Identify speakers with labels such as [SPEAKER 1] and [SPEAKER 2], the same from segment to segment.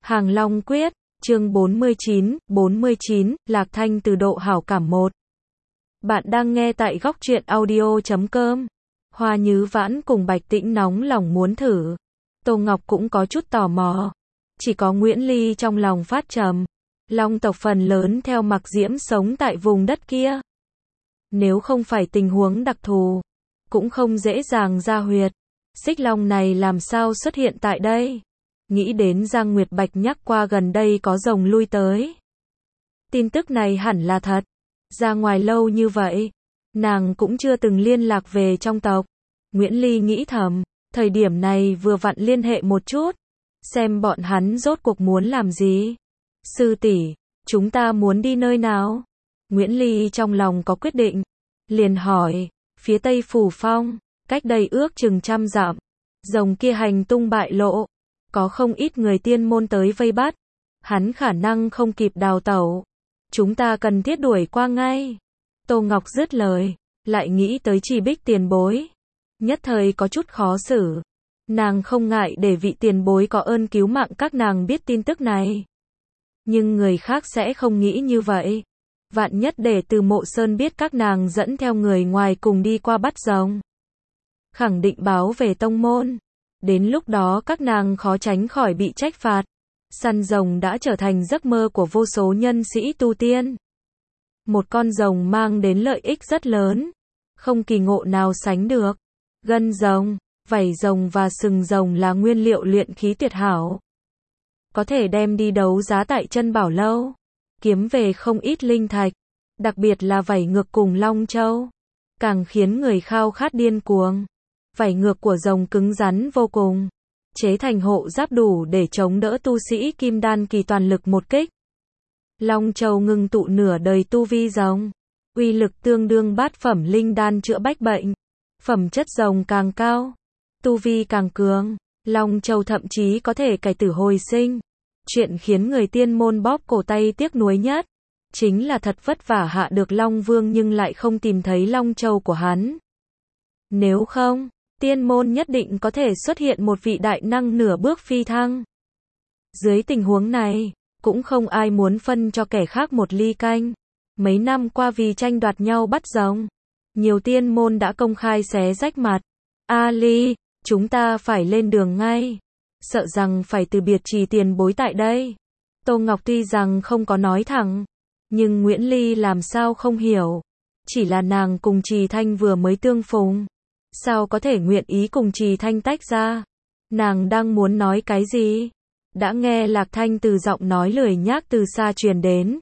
[SPEAKER 1] Hàng Long Quyết, chương 49, Lạc Thanh từ độ hảo cảm 1. Bạn đang nghe tại góc truyện audio.com. Hoa Nhứ Vãn cùng Bạch Tĩnh nóng lòng muốn thử. Tô Ngọc cũng có chút tò mò. Chỉ có Nguyễn Ly trong lòng phát trầm. Long tộc phần lớn theo Mặc Diễm sống tại vùng đất kia. Nếu không phải tình huống đặc thù, cũng không dễ dàng ra huyệt. Xích long này làm sao xuất hiện tại đây? Nghĩ đến Giang Nguyệt Bạch nhắc qua gần đây có rồng lui tới. Tin tức này hẳn là thật. Ra ngoài lâu như vậy, nàng cũng chưa từng liên lạc về trong tộc. Nguyễn Ly nghĩ thầm, thời điểm này vừa vặn liên hệ một chút, xem bọn hắn rốt cuộc muốn làm gì. Sư tỷ, chúng ta muốn đi nơi nào? Nguyễn Ly trong lòng có quyết định, liền hỏi, phía Tây Phủ Phong, cách đây ước chừng 100 dặm, rồng kia hành tung bại lộ, có không ít người tiên môn tới vây bắt, hắn khả năng không kịp đào tẩu, chúng ta cần thiết đuổi qua ngay. Tô Ngọc dứt lời, lại nghĩ tới Trì Bích tiền bối, nhất thời có chút khó xử. Nàng không ngại để vị tiền bối có ơn cứu mạng các nàng biết tin tức này. Nhưng người khác sẽ không nghĩ như vậy. Vạn nhất để Từ Mộ Sơn biết các nàng dẫn theo người ngoài cùng đi qua bắt rồng, khẳng định báo về tông môn. Đến lúc đó các nàng khó tránh khỏi bị trách phạt. Săn rồng đã trở thành giấc mơ của vô số nhân sĩ tu tiên. Một con rồng mang đến lợi ích rất lớn, không kỳ ngộ nào sánh được. Gân rồng, vảy rồng và sừng rồng là nguyên liệu luyện khí tuyệt hảo. Có thể đem đi đấu giá tại Chân Bảo Lâu, kiếm về không ít linh thạch, đặc biệt là vảy ngược cùng long châu, càng khiến người khao khát điên cuồng. Vảy ngược của rồng cứng rắn vô cùng, chế thành hộ giáp đủ để chống đỡ tu sĩ kim đan kỳ toàn lực một kích. Long châu ngưng tụ nửa đời tu vi rồng, uy lực tương đương bát phẩm linh đan chữa bách bệnh. Phẩm chất rồng càng cao, tu vi càng cường, long châu thậm chí có thể cải tử hồi sinh. Chuyện khiến người tiên môn bóp cổ tay tiếc nuối nhất, chính là thật vất vả hạ được Long Vương nhưng lại không tìm thấy long châu của hắn. Nếu không, tiên môn nhất định có thể xuất hiện một vị đại năng nửa bước phi thăng. Dưới tình huống này, cũng không ai muốn phân cho kẻ khác một ly canh. Mấy năm qua vì tranh đoạt nhau bắt rồng, nhiều tiên môn đã công khai xé rách mặt. A Ly, chúng ta phải lên đường ngay. Sợ rằng phải từ biệt Trì tiền bối tại đây. Tô Ngọc tuy rằng không có nói thẳng, nhưng Nguyễn Ly làm sao không hiểu. Chỉ là nàng cùng Trì Thanh vừa mới tương phùng, sao có thể nguyện ý cùng Trì Thanh tách ra. Nàng đang muốn nói cái gì, đã nghe Lạc Thanh từ giọng nói lười nhác từ xa truyền đến.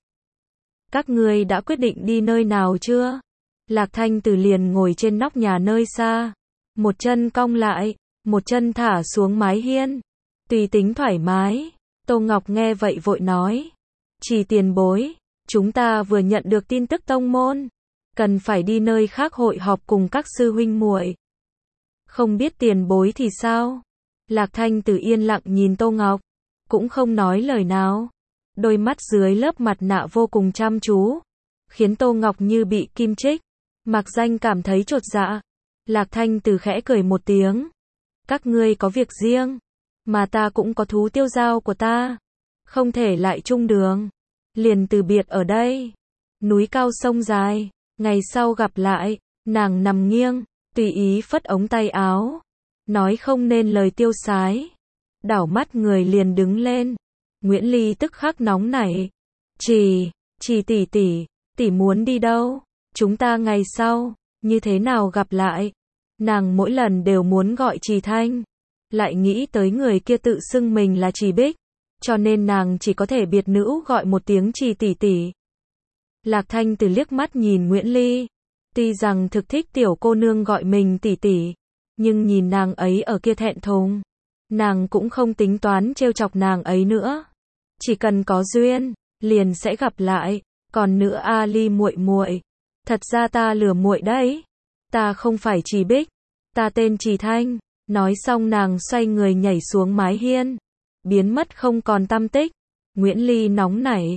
[SPEAKER 1] Các ngươi đã quyết định đi nơi nào chưa? Lạc Thanh từ liền ngồi trên nóc nhà nơi xa, một chân cong lại, một chân thả xuống mái hiên, tùy tính thoải mái. Tô Ngọc nghe vậy vội nói, Trì tiền bối, chúng ta vừa nhận được tin tức tông môn, cần phải đi nơi khác hội họp cùng các sư huynh muội. Không biết tiền bối thì sao? Lạc Thanh từ yên lặng nhìn Tô Ngọc, cũng không nói lời nào. Đôi mắt dưới lớp mặt nạ vô cùng chăm chú, khiến Tô Ngọc như bị kim chích. Mạc Danh cảm thấy chột dạ. Lạc Thanh từ khẽ cười một tiếng. Các ngươi có việc riêng, mà ta cũng có thú tiêu giao của ta. Không thể lại chung đường, liền từ biệt ở đây. Núi cao sông dài, ngày sau gặp lại. Nàng nằm nghiêng, tùy ý phất ống tay áo, nói không nên lời tiêu sái. Đảo mắt người liền đứng lên. Nguyễn Ly tức khắc nóng nảy. Trì tỷ muốn đi đâu? Chúng ta ngày sau, như thế nào gặp lại? Nàng mỗi lần đều muốn gọi Trì Thanh, lại nghĩ tới người kia tự xưng mình là Trì Bích, cho nên nàng chỉ có thể biệt nữ gọi một tiếng Trì tỷ. Lạc Thanh từ liếc mắt nhìn Nguyễn Ly, tuy rằng thực thích tiểu cô nương gọi mình tỷ, nhưng nhìn nàng ấy ở kia thẹn thùng, nàng cũng không tính toán trêu chọc nàng ấy nữa. Chỉ cần có duyên, liền sẽ gặp lại. Còn nữa A Ly muội muội, thật ra ta lừa muội đấy. Ta không phải Trì Bích, ta tên Trì Thanh. Nói xong nàng xoay người nhảy xuống mái hiên, biến mất không còn tăm tích. Nguyễn Ly nóng nảy,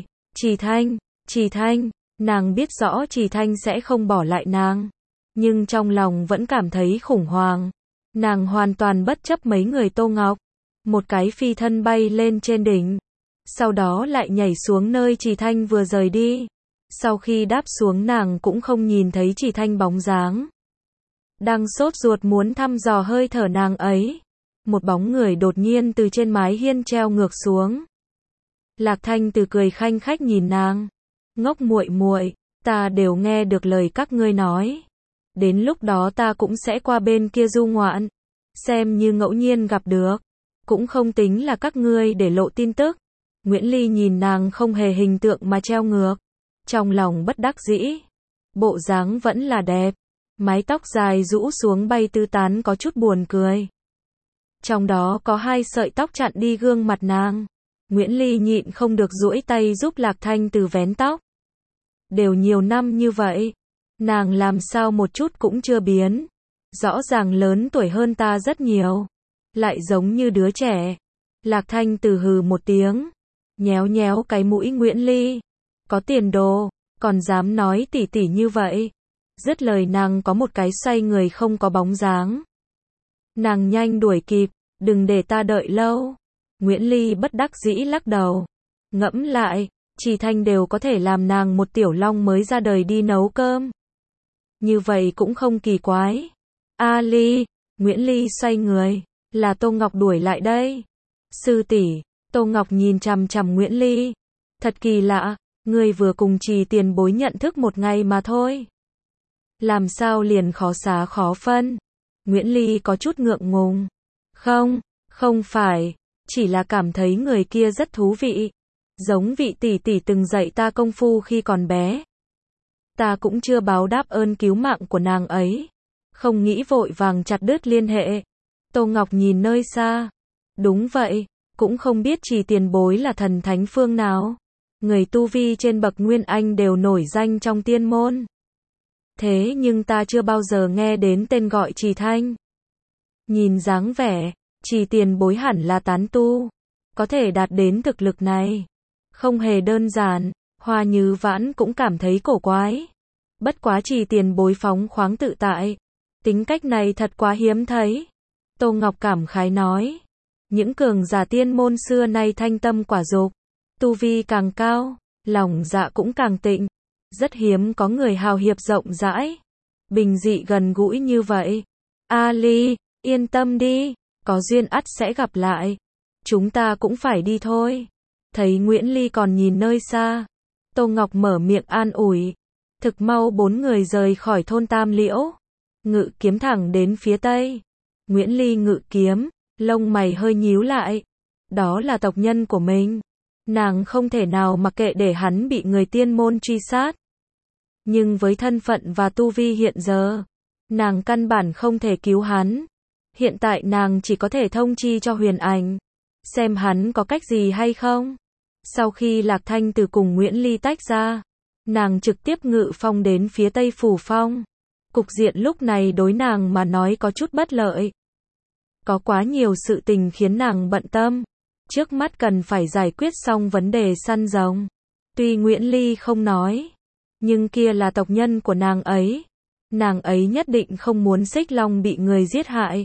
[SPEAKER 1] Trì Thanh, nàng biết rõ Trì Thanh sẽ không bỏ lại nàng, nhưng trong lòng vẫn cảm thấy khủng hoảng. Nàng hoàn toàn bất chấp mấy người Tô Ngọc, một cái phi thân bay lên trên đỉnh, sau đó lại nhảy xuống nơi Trì Thanh vừa rời đi. Sau khi đáp xuống nàng cũng không nhìn thấy Trì Thanh bóng dáng. Đang sốt ruột muốn thăm dò hơi thở nàng ấy, một bóng người đột nhiên từ trên mái hiên treo ngược xuống. Lạc Thanh Từ cười khanh khách nhìn nàng. Ngốc muội muội, ta đều nghe được lời các ngươi nói. Đến lúc đó ta cũng sẽ qua bên kia du ngoạn. Xem như ngẫu nhiên gặp được. Cũng không tính là các ngươi để lộ tin tức. Nguyễn Ly nhìn nàng không hề hình tượng mà treo ngược. Trong lòng bất đắc dĩ. Bộ dáng vẫn là đẹp. Mái tóc dài rũ xuống bay tứ tán có chút buồn cười. Trong đó có 2 sợi tóc chặn đi gương mặt nàng. Nguyễn Ly nhịn không được duỗi tay giúp Lạc Thanh Từ vén tóc. Đều nhiều năm như vậy, nàng làm sao một chút cũng chưa biến. Rõ ràng lớn tuổi hơn ta rất nhiều, lại giống như đứa trẻ. Lạc Thanh Từ hừ một tiếng, nhéo nhéo cái mũi Nguyễn Ly. Có tiền đồ, còn dám nói tỉ tỉ như vậy. Dứt lời nàng có một cái xoay người không có bóng dáng. Nàng nhanh đuổi kịp, đừng để ta đợi lâu. Nguyễn Ly bất đắc dĩ lắc đầu. Ngẫm lại, Trì Thanh đều có thể làm nàng một tiểu long mới ra đời đi nấu cơm. Như vậy cũng không kỳ quái. A Ly, Nguyễn Ly xoay người, là Tô Ngọc đuổi lại đây. Sư tỷ, Tô Ngọc nhìn chằm chằm Nguyễn Ly. Thật kỳ lạ, ngươi vừa cùng Trì tiền bối nhận thức một ngày mà thôi. Làm sao liền khó xá khó phân. Nguyễn Ly có chút ngượng ngùng. Không phải, chỉ là cảm thấy người kia rất thú vị. Giống vị tỷ tỷ từng dạy ta công phu khi còn bé. Ta cũng chưa báo đáp ơn cứu mạng của nàng ấy. Không nghĩ vội vàng chặt đứt liên hệ. Tô Ngọc nhìn nơi xa. Đúng vậy, cũng không biết Trì tiền bối là thần thánh phương nào. Người tu vi trên bậc Nguyên Anh đều nổi danh trong tiên môn. Thế nhưng ta chưa bao giờ nghe đến tên gọi Trì Thanh. Nhìn dáng vẻ, Trì tiền bối hẳn là tán tu. Có thể đạt đến thực lực này. Không hề đơn giản, Hoa Như Vãn cũng cảm thấy cổ quái. Bất quá Trì tiền bối phóng khoáng tự tại. Tính cách này thật quá hiếm thấy. Tô Ngọc cảm khái nói. Những cường giả tiên môn xưa nay thanh tâm quả dục. Tu vi càng cao, lòng dạ cũng càng tịnh. Rất hiếm có người hào hiệp rộng rãi. Bình dị gần gũi như vậy. A Ly, yên tâm đi, có duyên ắt sẽ gặp lại. Chúng ta cũng phải đi thôi. Thấy Nguyễn Ly còn nhìn nơi xa. Tô Ngọc mở miệng an ủi. Thực mau 4 người rời khỏi thôn Tam Liễu. Ngự kiếm thẳng đến phía tây. Nguyễn Ly ngự kiếm, lông mày hơi nhíu lại. Đó là tộc nhân của mình. Nàng không thể nào mặc kệ để hắn bị người tiên môn truy sát. Nhưng với thân phận và tu vi hiện giờ, nàng căn bản không thể cứu hắn. Hiện tại nàng chỉ có thể thông chi cho Huyền Ảnh, xem hắn có cách gì hay không. Sau khi Lạc Thanh Từ cùng Nguyễn Ly tách ra, nàng trực tiếp ngự phong đến phía Tây Phủ Phong. Cục diện lúc này đối nàng mà nói có chút bất lợi. Có quá nhiều sự tình khiến nàng bận tâm. Trước mắt cần phải giải quyết xong vấn đề săn rồng. Tuy Nguyễn Ly không nói, nhưng kia là tộc nhân của nàng ấy. Nàng ấy nhất định không muốn Xích Long bị người giết hại.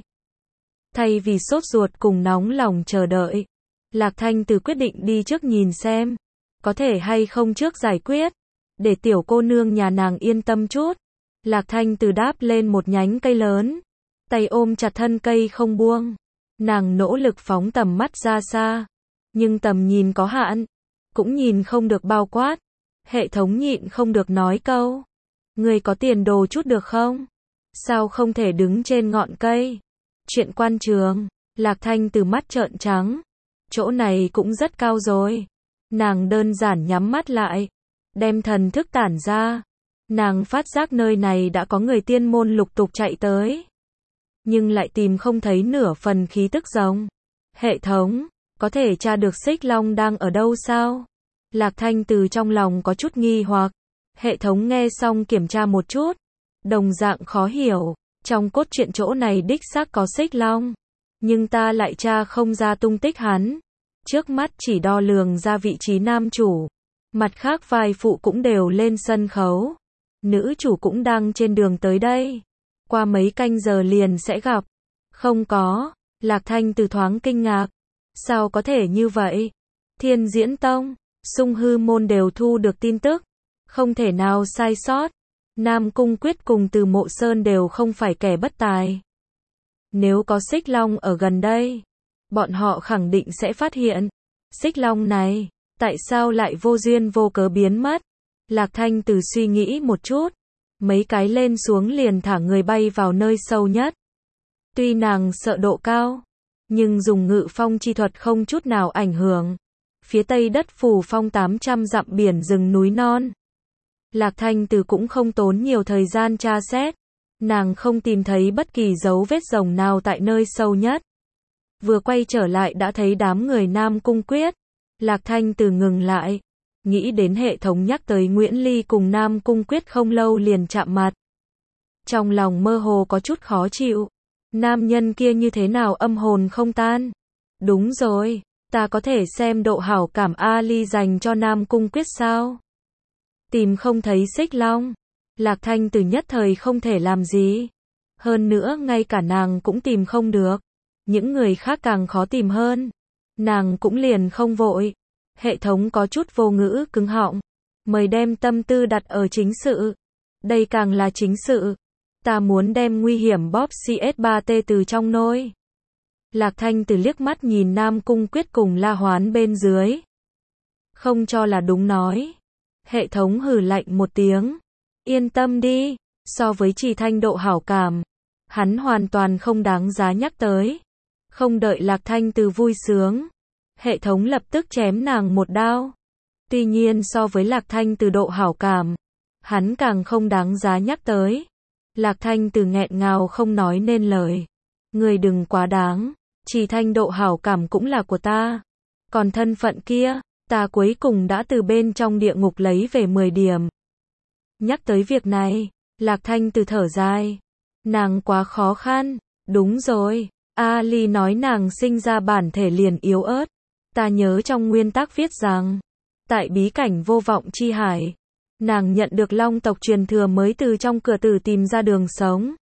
[SPEAKER 1] Thay vì sốt ruột cùng nóng lòng chờ đợi, Lạc Thanh Từ quyết định đi trước nhìn xem, có thể hay không trước giải quyết, để tiểu cô nương nhà nàng yên tâm chút. Lạc Thanh Từ đáp lên một nhánh cây lớn, tay ôm chặt thân cây không buông. Nàng nỗ lực phóng tầm mắt ra xa, nhưng tầm nhìn có hạn, cũng nhìn không được bao quát. Hệ thống nhịn không được nói câu. Người có tiền đồ chút được không? Sao không thể đứng trên ngọn cây? Chuyện quan trường. Lạc Thanh Từ mắt trợn trắng. Chỗ này cũng rất cao rồi. Nàng đơn giản nhắm mắt lại, đem thần thức tản ra. Nàng phát giác nơi này đã có người tiên môn lục tục chạy tới, nhưng lại tìm không thấy nửa phần khí tức rồng. Hệ thống, có thể tra được Xích Long đang ở đâu sao? Lạc Thanh Từ trong lòng có chút nghi hoặc. Hệ thống nghe xong kiểm tra một chút, đồng dạng khó hiểu. Trong cốt truyện chỗ này đích xác có Xích Long, nhưng ta lại tra không ra tung tích hắn. Trước mắt chỉ đo lường ra vị trí nam chủ. Mặt khác vai phụ cũng đều lên sân khấu. Nữ chủ cũng đang trên đường tới đây. Qua mấy canh giờ liền sẽ gặp. Không có. Lạc Thanh Từ thoáng kinh ngạc. Sao có thể như vậy? Thiên Diễn Tông, Sung Hư Môn đều thu được tin tức. Không thể nào sai sót. Nam Cung Quyết cùng Từ Mộ Sơn đều không phải kẻ bất tài. Nếu có Xích Long ở gần đây, bọn họ khẳng định sẽ phát hiện. Xích Long này, tại sao lại vô duyên vô cớ biến mất? Lạc Thanh Từ suy nghĩ một chút. Mấy cái lên xuống liền thả người bay vào nơi sâu nhất. Tuy nàng sợ độ cao, nhưng dùng ngự phong chi thuật không chút nào ảnh hưởng. Phía tây đất Phù Phong 800 dặm biển rừng núi non. Lạc Thanh Từ cũng không tốn nhiều thời gian tra xét. Nàng không tìm thấy bất kỳ dấu vết rồng nào tại nơi sâu nhất. Vừa quay trở lại đã thấy đám người Nam Cung Quyết. Lạc Thanh Từ ngừng lại. Nghĩ đến hệ thống nhắc tới Nguyễn Ly cùng Nam Cung Quyết không lâu liền chạm mặt. Trong lòng mơ hồ có chút khó chịu. Nam nhân kia như thế nào âm hồn không tan? Đúng rồi, ta có thể xem độ hảo cảm Ali dành cho Nam Cung Quyết sao? Tìm không thấy Xích Long. Lạc Thanh Từ nhất thời không thể làm gì. Hơn nữa ngay cả nàng cũng tìm không được. Những người khác càng khó tìm hơn. Nàng cũng liền không vội. Hệ thống có chút vô ngữ cứng họng. Mời đem tâm tư đặt ở chính sự. Đây càng là chính sự. Ta muốn đem nguy hiểm bóp CS3T từ trong nôi. Lạc Thanh Từ liếc mắt nhìn Nam Cung Quyết cùng La Hoán bên dưới. Không cho là đúng nói. Hệ thống hừ lạnh một tiếng. Yên tâm đi, so với Trì Thanh độ hảo cảm, hắn hoàn toàn không đáng giá nhắc tới. Không đợi Lạc Thanh Từ vui sướng, hệ thống lập tức chém nàng một đao. Tuy nhiên so với Lạc Thanh Từ độ hảo cảm, hắn càng không đáng giá nhắc tới. Lạc Thanh Từ nghẹn ngào không nói nên lời. Người đừng quá đáng, Trì Thanh độ hảo cảm cũng là của ta. Còn thân phận kia, ta cuối cùng đã từ bên trong địa ngục lấy về 10 điểm. Nhắc tới việc này, Lạc Thanh Từ thở dài. Nàng quá khó khăn. Đúng rồi, Ali nói nàng sinh ra bản thể liền yếu ớt. Ta nhớ trong nguyên tắc viết rằng, tại bí cảnh vô vọng chi hải, nàng nhận được long tộc truyền thừa mới từ trong cửa tử tìm ra đường sống.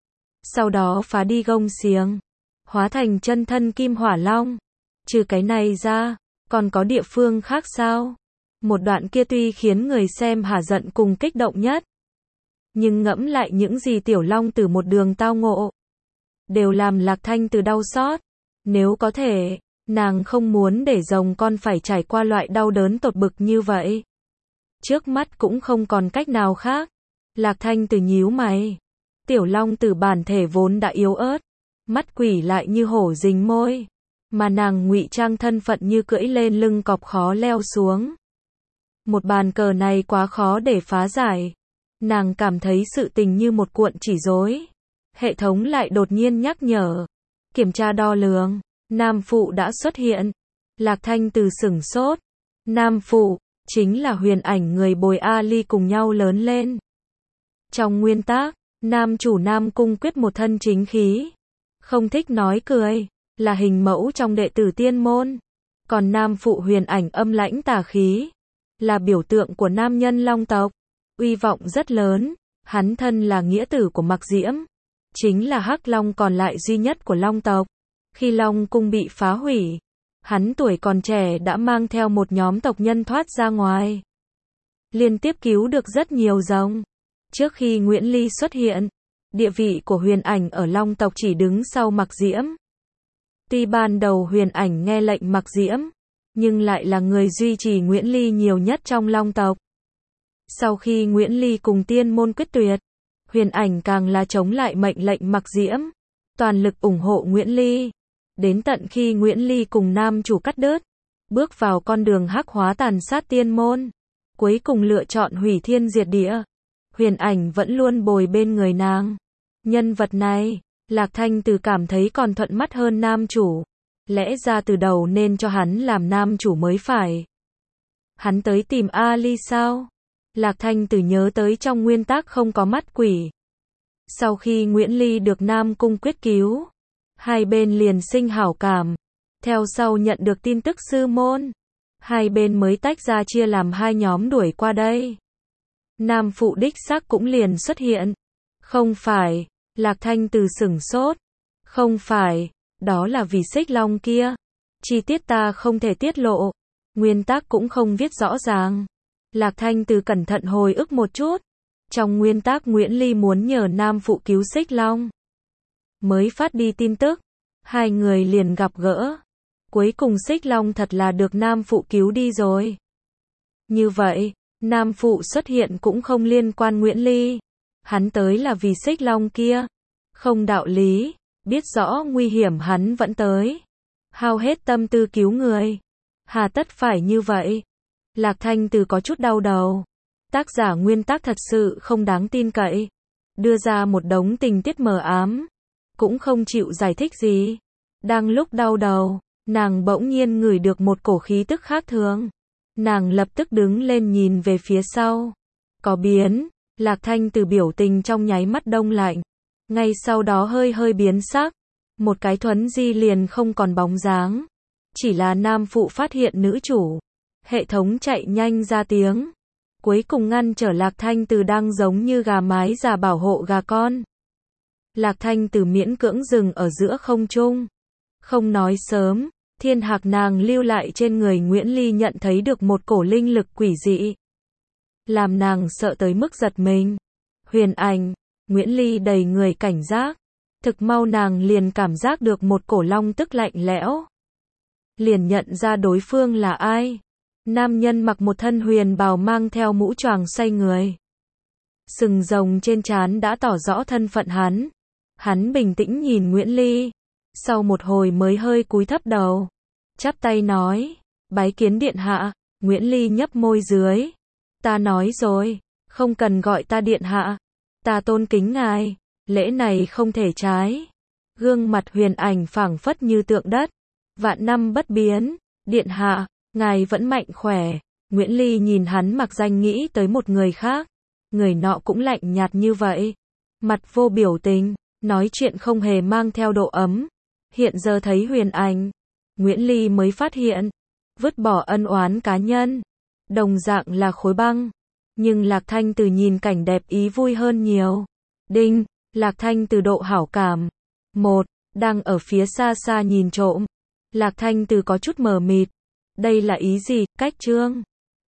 [SPEAKER 1] Sau đó phá đi gông xiềng, hóa thành chân thân Kim Hỏa Long. Trừ cái này ra, còn có địa phương khác sao? Một đoạn kia tuy khiến người xem hả giận cùng kích động nhất. Nhưng ngẫm lại những gì Tiểu Long Tử một đường tao ngộ, đều làm Lạc Thanh Từ đau xót. Nếu có thể, nàng không muốn để rồng con phải trải qua loại đau đớn tột bực như vậy. Trước mắt cũng không còn cách nào khác. Lạc Thanh Từ nhíu mày. Tiểu Long Tử bản thể vốn đã yếu ớt, mắt quỷ lại như hổ rình môi, mà nàng ngụy trang thân phận như cưỡi lên lưng cọp khó leo xuống. Một bàn cờ này quá khó để phá giải. Nàng cảm thấy sự tình như một cuộn chỉ rối. Hệ thống lại đột nhiên nhắc nhở. Kiểm tra đo lường. Nam Phụ đã xuất hiện. Lạc Thanh Từ sửng sốt. Nam Phụ, chính là Huyền Ảnh người bồi Ali cùng nhau lớn lên. Trong nguyên tắc, nam chủ Nam Cung Quyết một thân chính khí. Không thích nói cười. Là hình mẫu trong đệ tử tiên môn. Còn Nam Phụ Huyền Ảnh âm lãnh tà khí. Là biểu tượng của nam nhân long tộc. Uy vọng rất lớn. Hắn thân là nghĩa tử của Mặc Diễm. Chính là Hắc Long còn lại duy nhất của long tộc. Khi Long Cung bị phá hủy, hắn tuổi còn trẻ đã mang theo một nhóm tộc nhân thoát ra ngoài. Liên tiếp cứu được rất nhiều rồng. Trước khi Nguyễn Ly xuất hiện, địa vị của Huyền Ảnh ở long tộc chỉ đứng sau Mặc Diễm. Tuy ban đầu Huyền Ảnh nghe lệnh Mặc Diễm, nhưng lại là người duy trì Nguyễn Ly nhiều nhất trong long tộc. Sau khi Nguyễn Ly cùng tiên môn quyết tuyệt, Huyền Ảnh càng là chống lại mệnh lệnh Mặc Diễm, toàn lực ủng hộ Nguyễn Ly. Đến tận khi Nguyễn Ly cùng nam chủ cắt đứt, bước vào con đường hắc hóa tàn sát tiên môn, cuối cùng lựa chọn hủy thiên diệt địa, Huyền Ảnh vẫn luôn bồi bên người nàng. Nhân vật này, Lạc Thanh Từ cảm thấy còn thuận mắt hơn nam chủ. Lẽ ra từ đầu nên cho hắn làm nam chủ mới phải. Hắn tới tìm Ali sao? Lạc Thanh Từ nhớ tới trong nguyên tắc không có mắt quỷ. Sau khi Nguyễn Ly được Nam Cung Quyết cứu, hai bên liền sinh hảo cảm. Theo sau nhận được tin tức sư môn, hai bên mới tách ra chia làm hai nhóm đuổi qua đây. Nam Phụ đích xác cũng liền xuất hiện. Không phải, Lạc Thanh Từ sửng sốt. Không phải, đó là vì Xích Long kia. Chi tiết ta không thể tiết lộ. Nguyên tắc cũng không viết rõ ràng. Lạc Thanh Từ cẩn thận hồi ức một chút. Trong nguyên tắc Nguyễn Ly muốn nhờ nam phụ cứu Xích Long. Mới phát đi tin tức. Hai người liền gặp gỡ. Cuối cùng Xích Long thật là được nam phụ cứu đi rồi. Như vậy, nam phụ xuất hiện cũng không liên quan Nguyễn Ly. Hắn tới là vì Xích Long kia. Không đạo lý. Biết rõ nguy hiểm hắn vẫn tới. Hao hết tâm tư cứu người. Hà tất phải như vậy. Lạc Thanh Từ có chút đau đầu. Tác giả nguyên tác thật sự không đáng tin cậy. Đưa ra một đống tình tiết mờ ám. Cũng không chịu giải thích gì. Đang lúc đau đầu, nàng bỗng nhiên ngửi được một cổ khí tức khác thường. Nàng lập tức đứng lên nhìn về phía sau. Có biến. Lạc Thanh Từ biểu tình trong nháy mắt đông lạnh. Ngay sau đó hơi hơi biến sắc. Một cái thuấn di liền không còn bóng dáng. Chỉ là nam phụ phát hiện nữ chủ. Hệ thống chạy nhanh ra tiếng. Cuối cùng ngăn trở Lạc Thanh Từ đang giống như gà mái già bảo hộ gà con. Lạc Thanh Từ miễn cưỡng dừng ở giữa không trung. Không nói sớm, thiên hạc nàng lưu lại trên người Nguyễn Ly nhận thấy được một cổ linh lực quỷ dị. Làm nàng sợ tới mức giật mình. Huyền ảnh, Nguyễn Ly đầy người cảnh giác. Thực mau nàng liền cảm giác được một cổ long tức lạnh lẽo. Liền nhận ra đối phương là ai. Nam nhân mặc một thân huyền bào mang theo mũ choàng xoay người. Sừng rồng trên trán đã tỏ rõ thân phận hắn. Hắn bình tĩnh nhìn Nguyễn Ly. Sau một hồi mới hơi cúi thấp đầu. Chắp tay nói. Bái kiến điện hạ. Nguyễn Ly nhấp môi dưới. Ta nói rồi. Không cần gọi ta điện hạ. Ta tôn kính ngài. Lễ này không thể trái. Gương mặt huyền ảnh phảng phất như tượng đất. Vạn năm bất biến. Điện hạ. Ngài vẫn mạnh khỏe. Nguyễn Ly nhìn hắn mặc danh nghĩ tới một người khác. Người nọ cũng lạnh nhạt như vậy. Mặt vô biểu tình. Nói chuyện không hề mang theo độ ấm. Hiện giờ thấy huyền ảnh. Nguyễn Ly mới phát hiện. Vứt bỏ ân oán cá nhân. Đồng dạng là khối băng. Nhưng Lạc Thanh Từ nhìn cảnh đẹp ý vui hơn nhiều. Đinh. Lạc Thanh Từ độ hảo cảm. 1. Đang ở phía xa xa nhìn trộm. Lạc Thanh Từ có chút mờ mịt. Đây là ý gì? Cách chương.